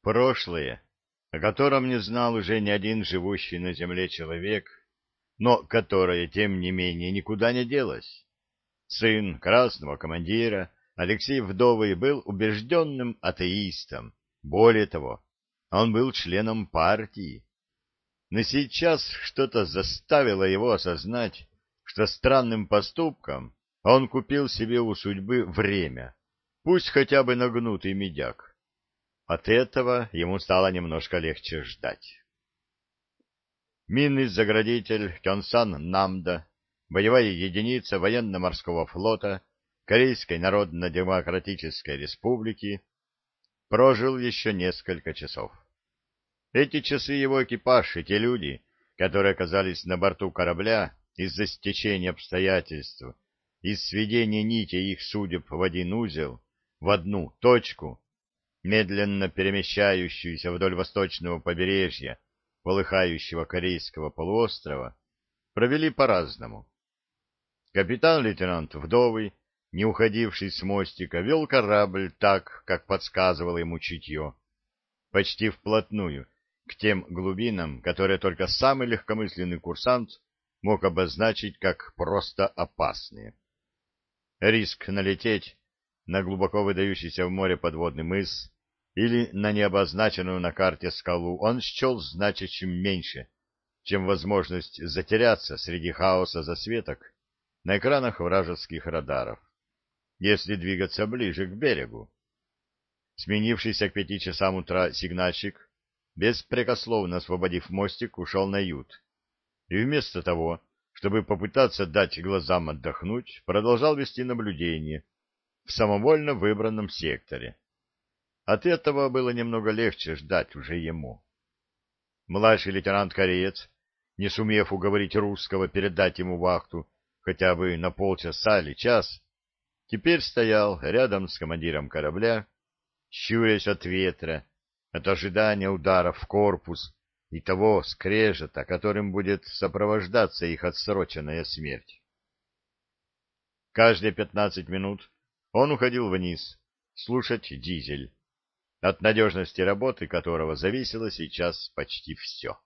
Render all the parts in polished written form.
Прошлое, о котором не знал уже ни один живущий на земле человек, но которое, тем не менее, никуда не делось. Сын красного командира Алексей Вдовый был убежденным атеистом. Более того, он был членом партии. Но сейчас что-то заставило его осознать, что странным поступком он купил себе у судьбы время, пусть хотя бы на гнутый медяк. От этого ему стало немножко легче ждать. Минный заградитель Кёнсан Намда, боевая единица военно-морского флота Корейской Народно-Демократической Республики, прожил еще несколько часов. Эти часы его экипаж и те люди, которые оказались на борту корабля из-за стечения обстоятельств, из сведения нитей их судеб в один узел, в одну точку, медленно перемещающуюся вдоль восточного побережья полыхающего Корейского полуострова, провели по-разному. Капитан-лейтенант Вдовый, не уходивший с мостика, вел корабль так, как подсказывало ему чутье, почти вплотную к тем глубинам, которые только самый легкомысленный курсант мог обозначить как просто опасные. Риск налететь на глубоко выдающийся в море подводный мыс или на необозначенную на карте скалу он счел значащим меньше, чем возможность затеряться среди хаоса засветок на экранах вражеских радаров, если двигаться ближе к берегу. Сменившийся к 5 часам утра сигнальщик, беспрекословно освободив мостик, ушел на ют, и вместо того, чтобы попытаться дать глазам отдохнуть, продолжал вести наблюдение в самовольно выбранном секторе. От этого было немного легче ждать уже ему. Младший лейтенант-кореец, не сумев уговорить русского передать ему вахту хотя бы на полчаса или час, теперь стоял рядом с командиром корабля, щурясь от ветра, от ожидания удара в корпус и того скрежета, которым будет сопровождаться их отсроченная смерть. Каждые 15 минут он уходил вниз, слушать дизель, от надежности работы которого зависело сейчас почти все.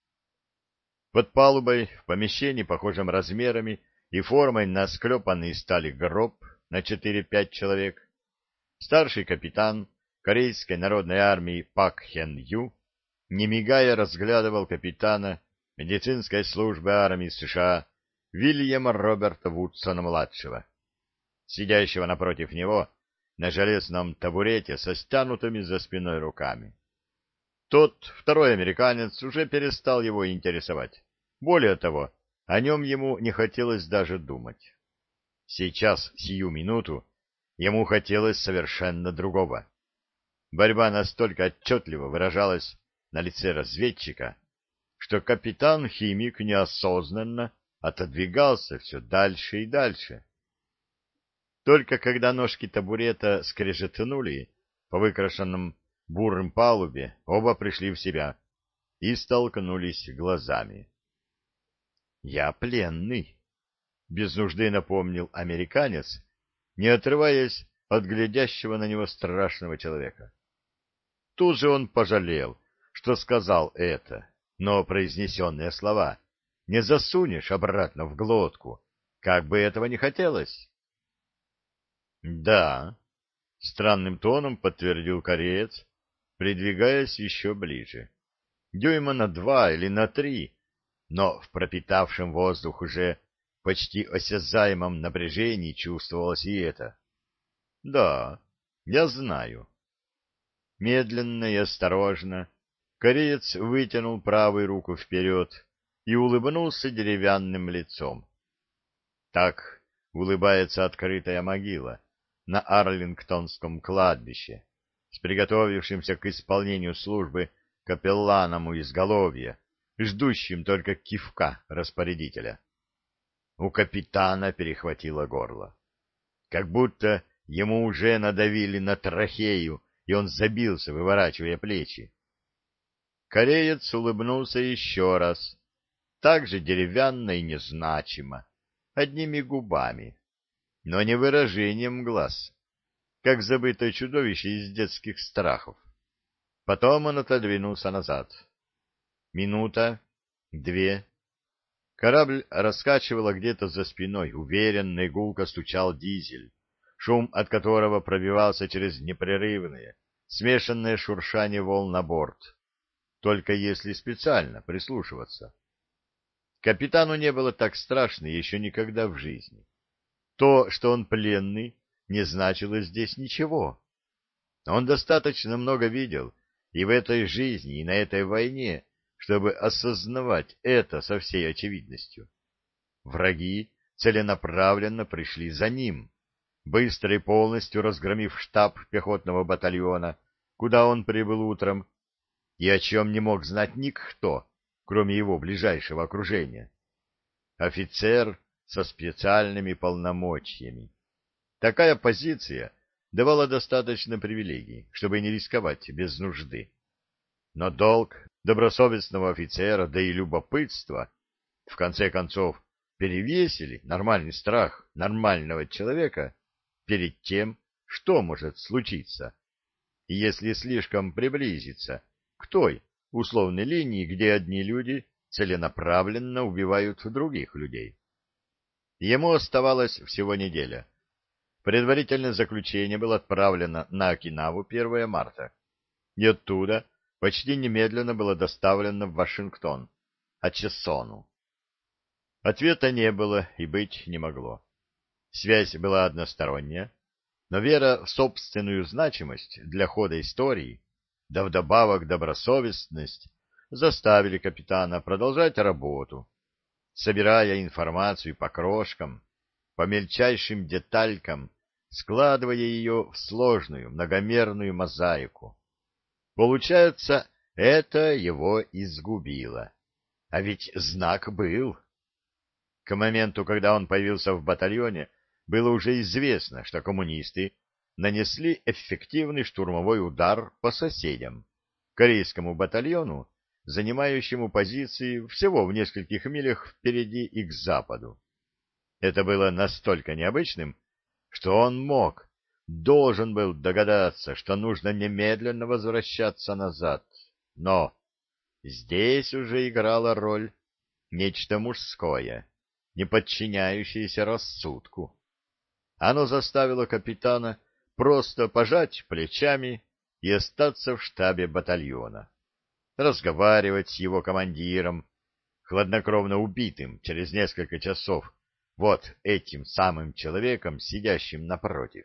Под палубой, в помещении, похожем размерами и формой на склепанный из стали гроб на 4-5 человек, старший капитан Корейской народной армии Пак Хен Ю, не мигая, разглядывал капитана медицинской службы армии США Вильяма Роберта Вудсона-младшего, сидящего напротив него на железном табурете со стянутыми за спиной руками. Тот, второй американец, уже перестал его интересовать. Более того, о нем ему не хотелось даже думать. Сейчас, сию минуту, ему хотелось совершенно другого. Борьба настолько отчетливо выражалась на лице разведчика, что капитан-химик неосознанно отодвигался все дальше и дальше. Только когда ножки табурета скрежетнули по выкрашенным бурым палубе, оба пришли в себя и столкнулись глазами. «Я пленный», — без нужды напомнил американец, не отрываясь от глядящего на него страшного человека. Тут же он пожалел, что сказал это, но произнесенные слова не засунешь обратно в глотку, как бы этого ни хотелось. «Да», — странным тоном подтвердил кореец, придвигаясь еще ближе. Дюйма на 2 или на 3, но в пропитавшем воздух уже почти осязаемом напряжении чувствовалось и это. «Да, я знаю». Медленно и осторожно кореец вытянул правую руку вперед и улыбнулся деревянным лицом. Так улыбается открытая могила на Арлингтонском кладбище с приготовившимся к исполнению службы капелланом у изголовья, ждущим только кивка распорядителя. У капитана перехватило горло. Как будто ему уже надавили на трахею, и он забился, выворачивая плечи. Кореец улыбнулся еще раз, так же деревянно и незначимо, одними губами, но не выражением глаз, как забытое чудовище из детских страхов. Потом он отодвинулся назад. Минута, две. Корабль раскачивало где-то за спиной, уверенно и гулко стучал дизель, шум от которого пробивался через непрерывное, смешанное шуршание волн на борт, только если специально прислушиваться. Капитану не было так страшно еще никогда в жизни. То, что он пленный, не значило здесь ничего. Он достаточно много видел и в этой жизни, и на этой войне, чтобы осознавать это со всей очевидностью. Враги целенаправленно пришли за ним, быстро и полностью разгромив штаб пехотного батальона, куда он прибыл утром, и о чем не мог знать никто, кроме его ближайшего окружения. Офицер со специальными полномочиями. Такая позиция давала достаточно привилегий, чтобы не рисковать без нужды. Но долг добросовестного офицера, да и любопытство, в конце концов, перевесили нормальный страх нормального человека перед тем, что может случиться, если слишком приблизиться к той условной линии, где одни люди целенаправленно убивают других людей. Ему оставалось всего неделя. Предварительное заключение было отправлено на Окинаву 1 марта, и оттуда почти немедленно было доставлено в Вашингтон, Ачессону. Ответа не было и быть не могло. Связь была односторонняя, но вера в собственную значимость для хода истории, да вдобавок добросовестность, заставили капитана продолжать работу, собирая информацию по крошкам, по мельчайшим деталькам, складывая ее в сложную многомерную мозаику. Получается, это его изгубило. А ведь знак был. К моменту, когда он появился в батальоне, было уже известно, что коммунисты нанесли эффективный штурмовой удар по соседям, корейскому батальону, занимающему позиции всего в нескольких милях впереди и к западу. Это было настолько необычным, что он должен был догадаться, что нужно немедленно возвращаться назад. Но здесь уже играла роль нечто мужское, не подчиняющееся рассудку. Оно заставило капитана просто пожать плечами и остаться в штабе батальона, разговаривать с его командиром, хладнокровно убитым через несколько часов вот этим самым человеком, сидящим напротив.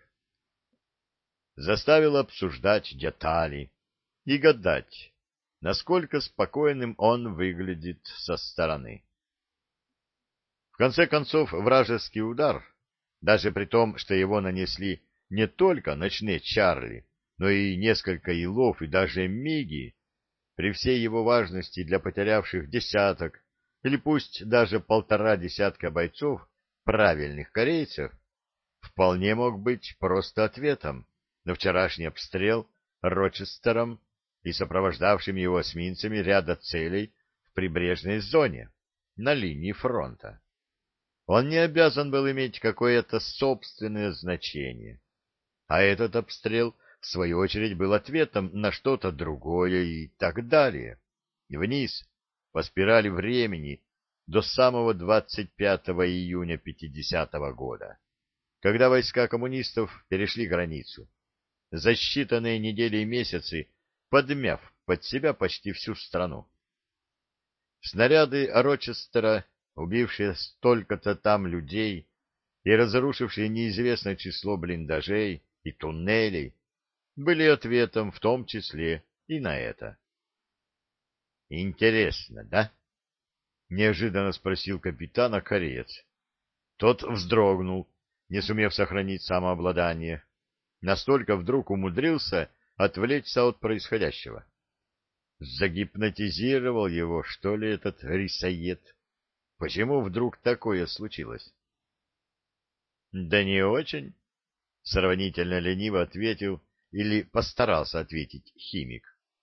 Заставил обсуждать детали и гадать, насколько спокойным он выглядит со стороны. В конце концов, вражеский удар, даже при том, что его нанесли не только ночные Чарли, но и несколько Илов и даже Миги, при всей его важности для потерявших десяток или пусть даже 1,5 десятка бойцов, правильных корейцев, вполне мог быть просто ответом на вчерашний обстрел Рочестером и сопровождавшими его эсминцами ряда целей в прибрежной зоне на линии фронта. Он не обязан был иметь какое-то собственное значение, а этот обстрел, в свою очередь, был ответом на что-то другое и так далее. Вниз, по спирали времени, до самого 25 июня 50-го года, когда войска коммунистов перешли границу, за считанные недели и месяцы подмяв под себя почти всю страну. Снаряды Рочестера, убившие столько-то там людей и разрушившие неизвестное число блиндажей и туннелей, были ответом в том числе и на это. «Интересно, да?» — неожиданно спросил капитана кореец. Тот вздрогнул, не сумев сохранить самообладание. Настолько вдруг умудрился отвлечься от происходящего. Загипнотизировал его, что ли, этот рисоед? Почему вдруг такое случилось? — Да не очень, — сравнительно лениво ответил или постарался ответить химик.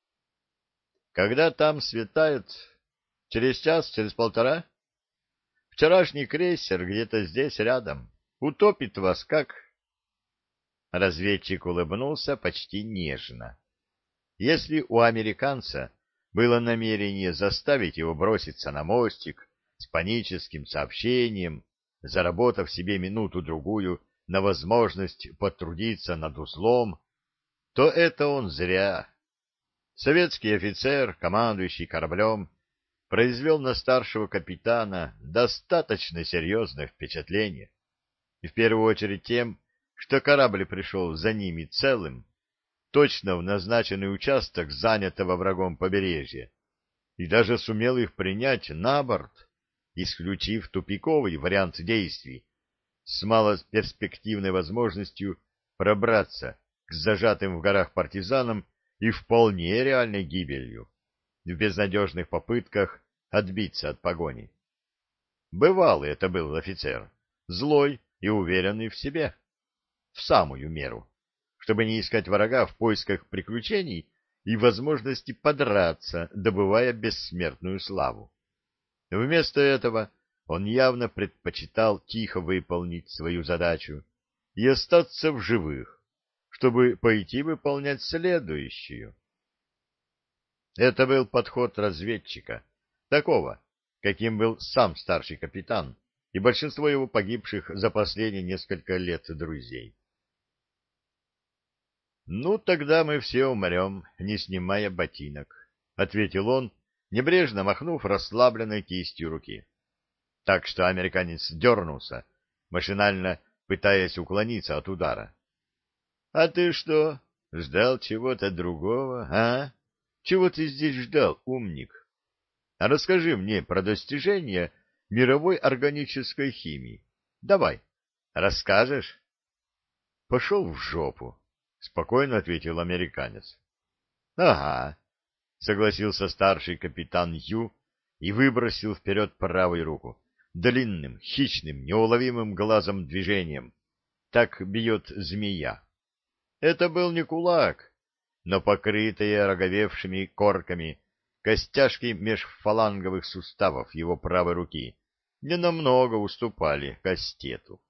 — Когда там светает? Через час, через полтора? Вчерашний крейсер где-то здесь рядом. Утопит вас как... Разведчик улыбнулся почти нежно. Если у американца было намерение заставить его броситься на мостик с паническим сообщением, заработав себе минуту-другую на возможность потрудиться над узлом, то это он зря. Советский офицер, командующий кораблем, произвел на старшего капитана достаточно серьезное впечатление. И в первую очередь тем, что корабль пришел за ними целым, точно в назначенный участок занятого врагом побережья, и даже сумел их принять на борт, исключив тупиковый вариант действий с малоперспективной возможностью пробраться к зажатым в горах партизанам и вполне реальной гибелью в безнадежных попытках отбиться от погони. Бывалый это был офицер, злой и уверенный в себе, в самую меру, чтобы не искать врага в поисках приключений и возможности подраться, добывая бессмертную славу. Вместо этого он явно предпочитал тихо выполнить свою задачу и остаться в живых, чтобы пойти выполнять следующую. Это был подход разведчика, такого, каким был сам старший капитан и большинство его погибших за последние несколько лет друзей. «Ну, тогда мы все умрем, не снимая ботинок», — ответил он, небрежно махнув расслабленной кистью руки. Так что американец дернулся, машинально пытаясь уклониться от удара. — А ты что, ждал чего-то другого, а? Чего ты здесь ждал, умник? А расскажи мне про достижения мировой органической химии. Давай, расскажешь? — Пошел в жопу, — спокойно ответил американец. — Ага, — согласился старший капитан Ю и выбросил вперед правую руку, длинным, хищным, неуловимым глазом движением. Так бьет змея. Это был не кулак, но покрытые роговевшими корками костяшки межфаланговых суставов его правой руки ненамного уступали кастету.